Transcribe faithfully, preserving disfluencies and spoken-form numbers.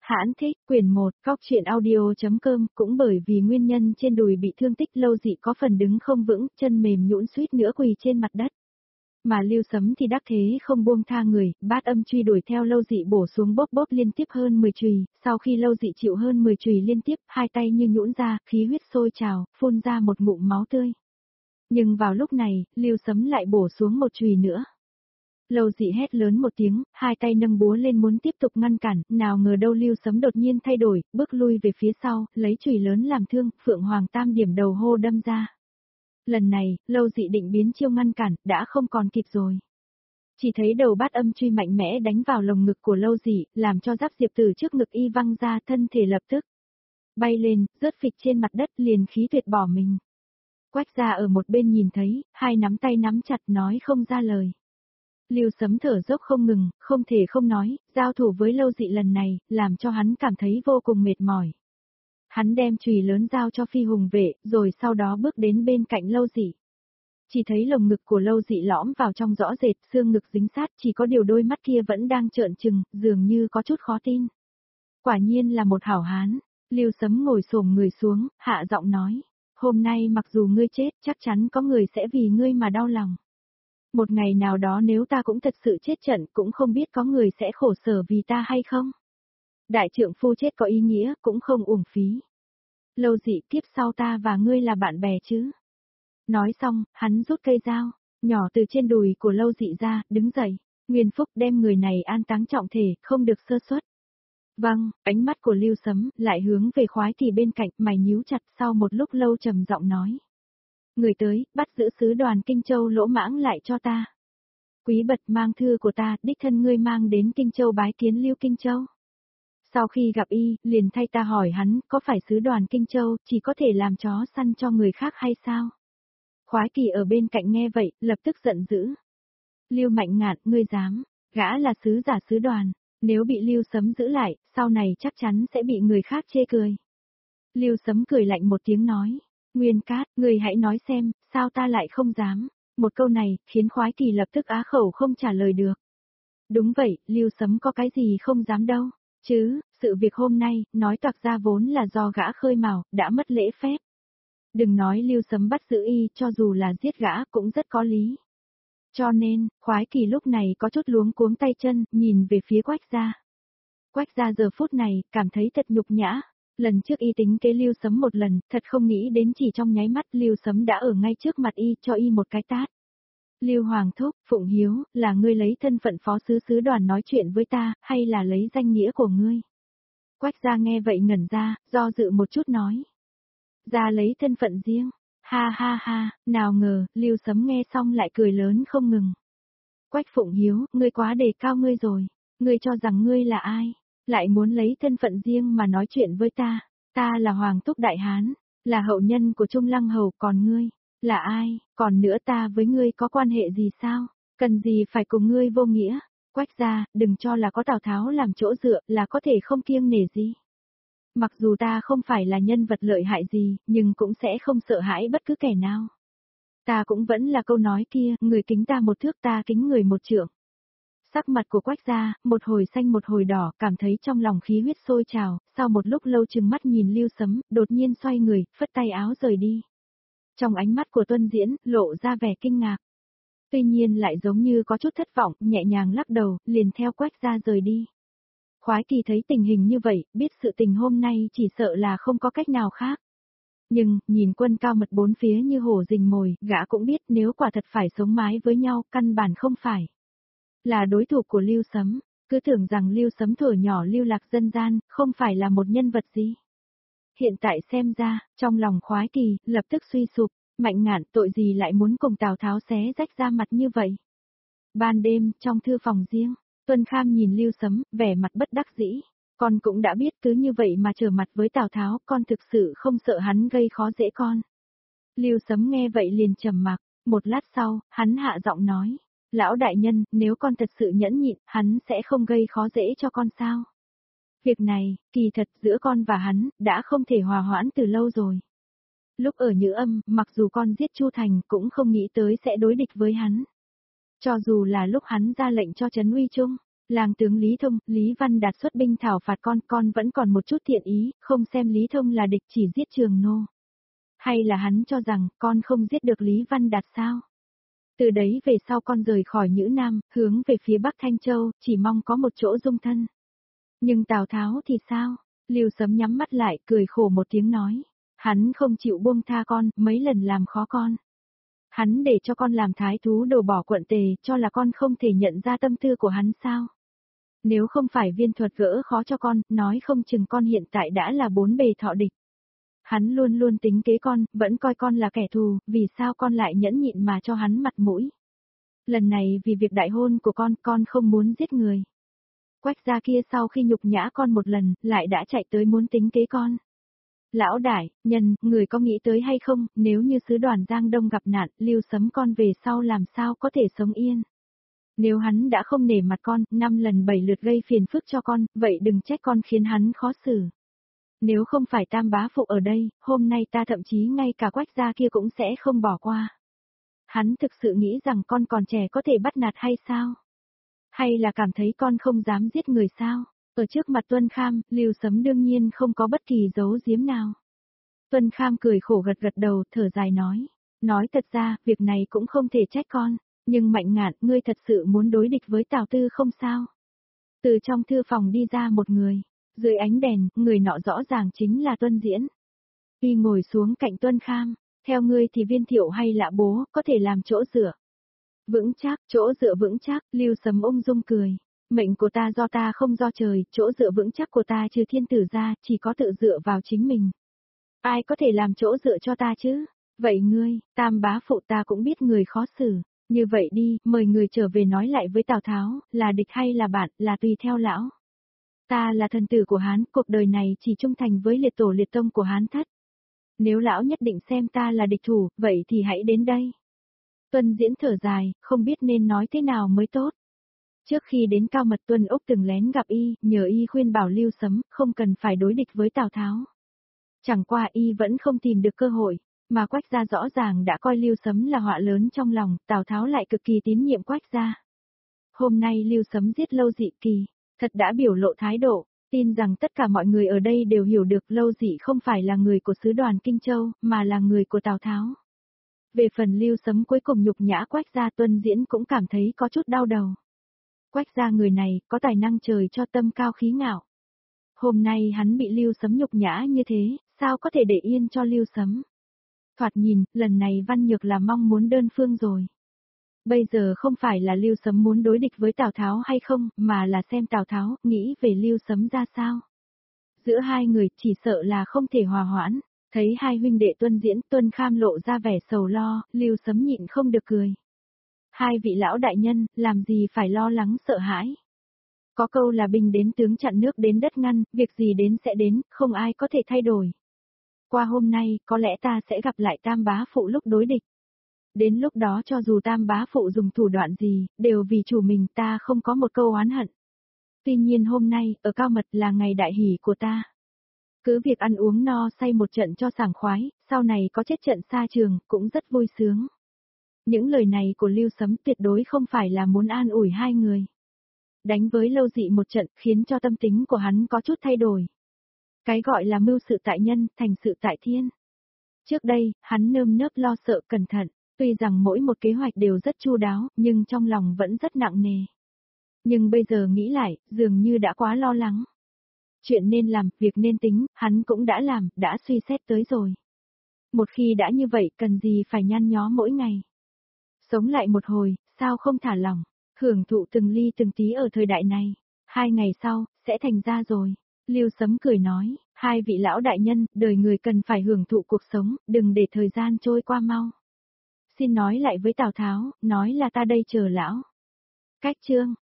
Hãn thích, quyển một, góc truyện audio.com, cũng bởi vì nguyên nhân trên đùi bị thương tích Lâu Dị có phần đứng không vững, chân mềm nhũn suýt nữa quỳ trên mặt đất. Mà Lưu Sấm thì đắc thế không buông tha người, bát âm truy đuổi theo Lâu Dị bổ xuống bóp bóp liên tiếp hơn mười chùy, sau khi Lâu Dị chịu hơn mười chùy liên tiếp, hai tay như nhũn ra, khí huyết sôi trào, phun ra một ngụm máu tươi. Nhưng vào lúc này, Lưu Sấm lại bổ xuống một chùy nữa. Lâu Dị hét lớn một tiếng, hai tay nâng búa lên muốn tiếp tục ngăn cản, nào ngờ đâu Lưu Sấm đột nhiên thay đổi, bước lui về phía sau, lấy chùy lớn làm thương, Phượng Hoàng tam điểm đầu hô đâm ra. Lần này, Lâu Dị định biến chiêu ngăn cản, đã không còn kịp rồi. Chỉ thấy đầu bát âm truy mạnh mẽ đánh vào lồng ngực của Lâu Dị, làm cho giáp diệp tử trước ngực y văng ra, thân thể lập tức bay lên, rớt phịch trên mặt đất, liền khí tuyệt bỏ mình. Quách Gia ở một bên nhìn thấy, hai nắm tay nắm chặt nói không ra lời. Lưu Sấm thở dốc không ngừng, không thể không nói, giao thủ với Lâu Dị lần này, làm cho hắn cảm thấy vô cùng mệt mỏi. Hắn đem chùy lớn giao cho Phi Hùng vệ, rồi sau đó bước đến bên cạnh Lâu Dị. Chỉ thấy lồng ngực của Lâu Dị lõm vào trong rõ rệt, xương ngực dính sát, chỉ có điều đôi mắt kia vẫn đang trợn trừng, dường như có chút khó tin. Quả nhiên là một hảo hán. Lưu Sấm ngồi xổm người xuống, hạ giọng nói, hôm nay mặc dù ngươi chết, chắc chắn có người sẽ vì ngươi mà đau lòng. Một ngày nào đó nếu ta cũng thật sự chết trận, cũng không biết có người sẽ khổ sở vì ta hay không. Đại trượng phu chết có ý nghĩa, cũng không uổng phí. Lâu Dị, kiếp sau ta và ngươi là bạn bè chứ. Nói xong, hắn rút cây dao, nhỏ từ trên đùi của Lâu Dị ra, đứng dậy. Nguyên Phúc đem người này an táng trọng thể, không được sơ suất. Vâng, ánh mắt của Lưu Sấm lại hướng về Khoái Kỳ bên cạnh, mày nhíu chặt, sau một lúc lâu trầm giọng nói. Người tới, bắt giữ sứ đoàn Kinh Châu Lỗ Mãng lại cho ta. Quý Bật mang thư của ta, đích thân ngươi mang đến Kinh Châu bái kiến Lưu Kinh Châu. Sau khi gặp y, liền thay ta hỏi hắn, có phải sứ đoàn Kinh Châu chỉ có thể làm chó săn cho người khác hay sao? Khoái Kỳ ở bên cạnh nghe vậy, lập tức giận dữ. Lưu Mạnh Ngạn, ngươi dám, gã là sứ giả sứ đoàn, nếu bị Lưu Sấm giữ lại, sau này chắc chắn sẽ bị người khác chê cười. Lưu Sấm cười lạnh một tiếng nói. Nguyên Cát, người hãy nói xem, sao ta lại không dám? Một câu này, khiến Khoái Kỳ lập tức á khẩu không trả lời được. Đúng vậy, Lưu Sấm có cái gì không dám đâu, chứ, sự việc hôm nay, nói toạc ra vốn là do gã khơi mào, đã mất lễ phép. Đừng nói Lưu Sấm bắt giữ y, cho dù là giết gã cũng rất có lý. Cho nên, Khoái Kỳ lúc này có chút luống cuống tay chân, nhìn về phía Quách Gia. Quách Gia giờ phút này, cảm thấy thật nhục nhã. Lần trước y tính kế Lưu Sấm một lần, thật không nghĩ đến chỉ trong nháy mắt Lưu Sấm đã ở ngay trước mặt y, cho y một cái tát. Lưu Hoàng Thúc, Phụng Hiếu, là ngươi lấy thân phận phó sứ sứ đoàn nói chuyện với ta, hay là lấy danh nghĩa của ngươi? Quách Gia nghe vậy ngẩn ra, do dự một chút nói. Gia lấy thân phận riêng, ha ha ha, nào ngờ, Lưu Sấm nghe xong lại cười lớn không ngừng. Quách Phụng Hiếu, ngươi quá đề cao ngươi rồi, ngươi cho rằng ngươi là ai? Lại muốn lấy thân phận riêng mà nói chuyện với ta, ta là Hoàng Thúc Đại Hán, là hậu nhân của Trung Lăng Hầu, còn ngươi, là ai, còn nữa ta với ngươi có quan hệ gì sao, cần gì phải cùng ngươi vô nghĩa, Quách Gia, đừng cho là có Tào Tháo làm chỗ dựa là có thể không kiêng nể gì. Mặc dù ta không phải là nhân vật lợi hại gì, nhưng cũng sẽ không sợ hãi bất cứ kẻ nào. Ta cũng vẫn là câu nói kia, người kính ta một thước ta kính người một trượng. Sắc mặt của Quách Gia, một hồi xanh một hồi đỏ, cảm thấy trong lòng khí huyết sôi trào, sau một lúc lâu trừng mắt nhìn Lưu Sấm, đột nhiên xoay người, phất tay áo rời đi. Trong ánh mắt của Tuân Diễn, lộ ra vẻ kinh ngạc. Tuy nhiên lại giống như có chút thất vọng, nhẹ nhàng lắc đầu, liền theo Quách Gia rời đi. Khoái Kỳ thấy tình hình như vậy, biết sự tình hôm nay chỉ sợ là không có cách nào khác. Nhưng, nhìn Quân Cao Mật bốn phía như hổ rình mồi, gã cũng biết nếu quả thật phải sống mái với nhau, căn bản không phải là đối thủ của Lưu Sấm, cứ tưởng rằng Lưu Sấm thuở nhỏ lưu lạc dân gian, không phải là một nhân vật gì. Hiện tại xem ra, trong lòng Khoái Kỳ, lập tức suy sụp, Mạnh Ngạn tội gì lại muốn cùng Tào Tháo xé rách ra mặt như vậy. Ban đêm, trong thư phòng riêng, Tuân Kham nhìn Lưu Sấm, vẻ mặt bất đắc dĩ, con cũng đã biết cứ như vậy mà trở mặt với Tào Tháo, con thực sự không sợ hắn gây khó dễ con. Lưu Sấm nghe vậy liền trầm mặc, một lát sau, hắn hạ giọng nói. Lão đại nhân, nếu con thật sự nhẫn nhịn, hắn sẽ không gây khó dễ cho con sao? Việc này, kỳ thật giữa con và hắn, đã không thể hòa hoãn từ lâu rồi. Lúc ở Nhữ Âm, mặc dù con giết Chu Thành, cũng không nghĩ tới sẽ đối địch với hắn. Cho dù là lúc hắn ra lệnh cho Trấn Uy Trung, Lang tướng Lý Thông, Lý Văn Đạt xuất binh thảo phạt con, con vẫn còn một chút thiện ý, không xem Lý Thông là địch chỉ giết Trường Nô. Hay là hắn cho rằng, con không giết được Lý Văn Đạt sao? Từ đấy về sau con rời khỏi Nhữ Nam, hướng về phía Bắc Thanh Châu, chỉ mong có một chỗ dung thân. Nhưng Tào Tháo thì sao? Lưu Sấm nhắm mắt lại, cười khổ một tiếng nói. Hắn không chịu buông tha con, mấy lần làm khó con. Hắn để cho con làm thái thú đồ bỏ quận Tề, cho là con không thể nhận ra tâm tư của hắn sao? Nếu không phải viên thuật gỡ khó cho con, nói không chừng con hiện tại đã là bốn bề thọ địch. Hắn luôn luôn tính kế con, vẫn coi con là kẻ thù, vì sao con lại nhẫn nhịn mà cho hắn mặt mũi? Lần này vì việc đại hôn của con, con không muốn giết người. Quách gia kia sau khi nhục nhã con một lần, lại đã chạy tới muốn tính kế con. Lão đại, nhân, người có nghĩ tới hay không, nếu như sứ đoàn Giang Đông gặp nạn, Lưu Sấm con về sau làm sao có thể sống yên? Nếu hắn đã không nể mặt con, năm lần bảy lượt gây phiền phức cho con, vậy đừng trách con khiến hắn khó xử. Nếu không phải Tam bá phụ ở đây, hôm nay ta thậm chí ngay cả Quách gia kia cũng sẽ không bỏ qua. Hắn thực sự nghĩ rằng con còn trẻ có thể bắt nạt hay sao? Hay là cảm thấy con không dám giết người sao? Ở trước mặt Tuân Kham, Lưu Sấm đương nhiên không có bất kỳ giấu giếm nào. Tuân Kham cười khổ gật gật đầu, thở dài nói. Nói thật ra, việc này cũng không thể trách con. Nhưng Mạnh Ngạn, ngươi thật sự muốn đối địch với Tào Tư không sao? Từ trong thư phòng đi ra một người. Dưới ánh đèn, người nọ rõ ràng chính là Tuân Diễn. Y ngồi xuống cạnh Tuân Kham. Theo ngươi thì Viên Thiệu hay Lạ Bố, có thể làm chỗ dựa. Vững chắc, chỗ dựa vững chắc, Lưu Sấm ung dung cười. Mệnh của ta do ta không do trời, chỗ dựa vững chắc của ta trừ thiên tử ra, chỉ có tự dựa vào chính mình. Ai có thể làm chỗ dựa cho ta chứ? Vậy ngươi, Tam bá phụ ta cũng biết người khó xử. Như vậy đi, mời người trở về nói lại với Tào Tháo, là địch hay là bạn, là tùy theo lão. Ta là thần tử của Hán, cuộc đời này chỉ trung thành với liệt tổ liệt tông của Hán thất. Nếu lão nhất định xem ta là địch thủ, vậy thì hãy đến đây. Tuân Diễn thở dài, không biết nên nói thế nào mới tốt. Trước khi đến Cao Mật, Tuân Úc từng lén gặp y, nhờ y khuyên bảo Lưu Sấm, không cần phải đối địch với Tào Tháo. Chẳng qua y vẫn không tìm được cơ hội, mà Quách gia rõ ràng đã coi Lưu Sấm là họa lớn trong lòng, Tào Tháo lại cực kỳ tín nhiệm Quách gia. Hôm nay Lưu Sấm giết Lâu Dị Kỳ, thật đã biểu lộ thái độ, tin rằng tất cả mọi người ở đây đều hiểu được Lâu Dị không phải là người của sứ đoàn Kinh Châu, mà là người của Tào Tháo. Về phần Lưu Sấm cuối cùng nhục nhã Quách gia, Tuân Diễn cũng cảm thấy có chút đau đầu. Quách gia người này, có tài năng trời cho, tâm cao khí ngạo. Hôm nay hắn bị Lưu Sấm nhục nhã như thế, sao có thể để yên cho Lưu Sấm? Thoạt nhìn, lần này Văn Nhược là mong muốn đơn phương rồi. Bây giờ không phải là Lưu Sấm muốn đối địch với Tào Tháo hay không, mà là xem Tào Tháo nghĩ về Lưu Sấm ra sao. Giữa hai người chỉ sợ là không thể hòa hoãn. Thấy hai huynh đệ Tuân Diễn, Tuân Kham lộ ra vẻ sầu lo, Lưu Sấm nhịn không được cười. Hai vị lão đại nhân, làm gì phải lo lắng sợ hãi. Có câu là binh đến tướng chặn, nước đến đất ngăn, việc gì đến sẽ đến, không ai có thể thay đổi. Qua hôm nay, có lẽ ta sẽ gặp lại Tam bá phụ lúc đối địch. Đến lúc đó cho dù Tam bá phụ dùng thủ đoạn gì, đều vì chủ mình, ta không có một câu oán hận. Tuy nhiên hôm nay, ở Cao Mật là ngày đại hỷ của ta. Cứ việc ăn uống no say một trận cho sảng khoái, sau này có chết trận xa trường, cũng rất vui sướng. Những lời này của Lưu Sấm tuyệt đối không phải là muốn an ủi hai người. Đánh với Lâu Dị một trận khiến cho tâm tính của hắn có chút thay đổi. Cái gọi là mưu sự tại nhân, thành sự tại thiên. Trước đây, hắn nơm nớp lo sợ cẩn thận, tuy rằng mỗi một kế hoạch đều rất chu đáo, nhưng trong lòng vẫn rất nặng nề. Nhưng bây giờ nghĩ lại, dường như đã quá lo lắng. Chuyện nên làm, việc nên tính, hắn cũng đã làm, đã suy xét tới rồi. Một khi đã như vậy, cần gì phải nhăn nhó mỗi ngày. Sống lại một hồi, sao không thả lỏng, hưởng thụ từng ly từng tí ở thời đại này. Hai ngày sau, sẽ thành ra rồi. Lưu Sấm cười nói, hai vị lão đại nhân, đời người cần phải hưởng thụ cuộc sống, đừng để thời gian trôi qua mau. Xin nói lại với Tào Tháo, nói là ta đây chờ lão. Cách chương.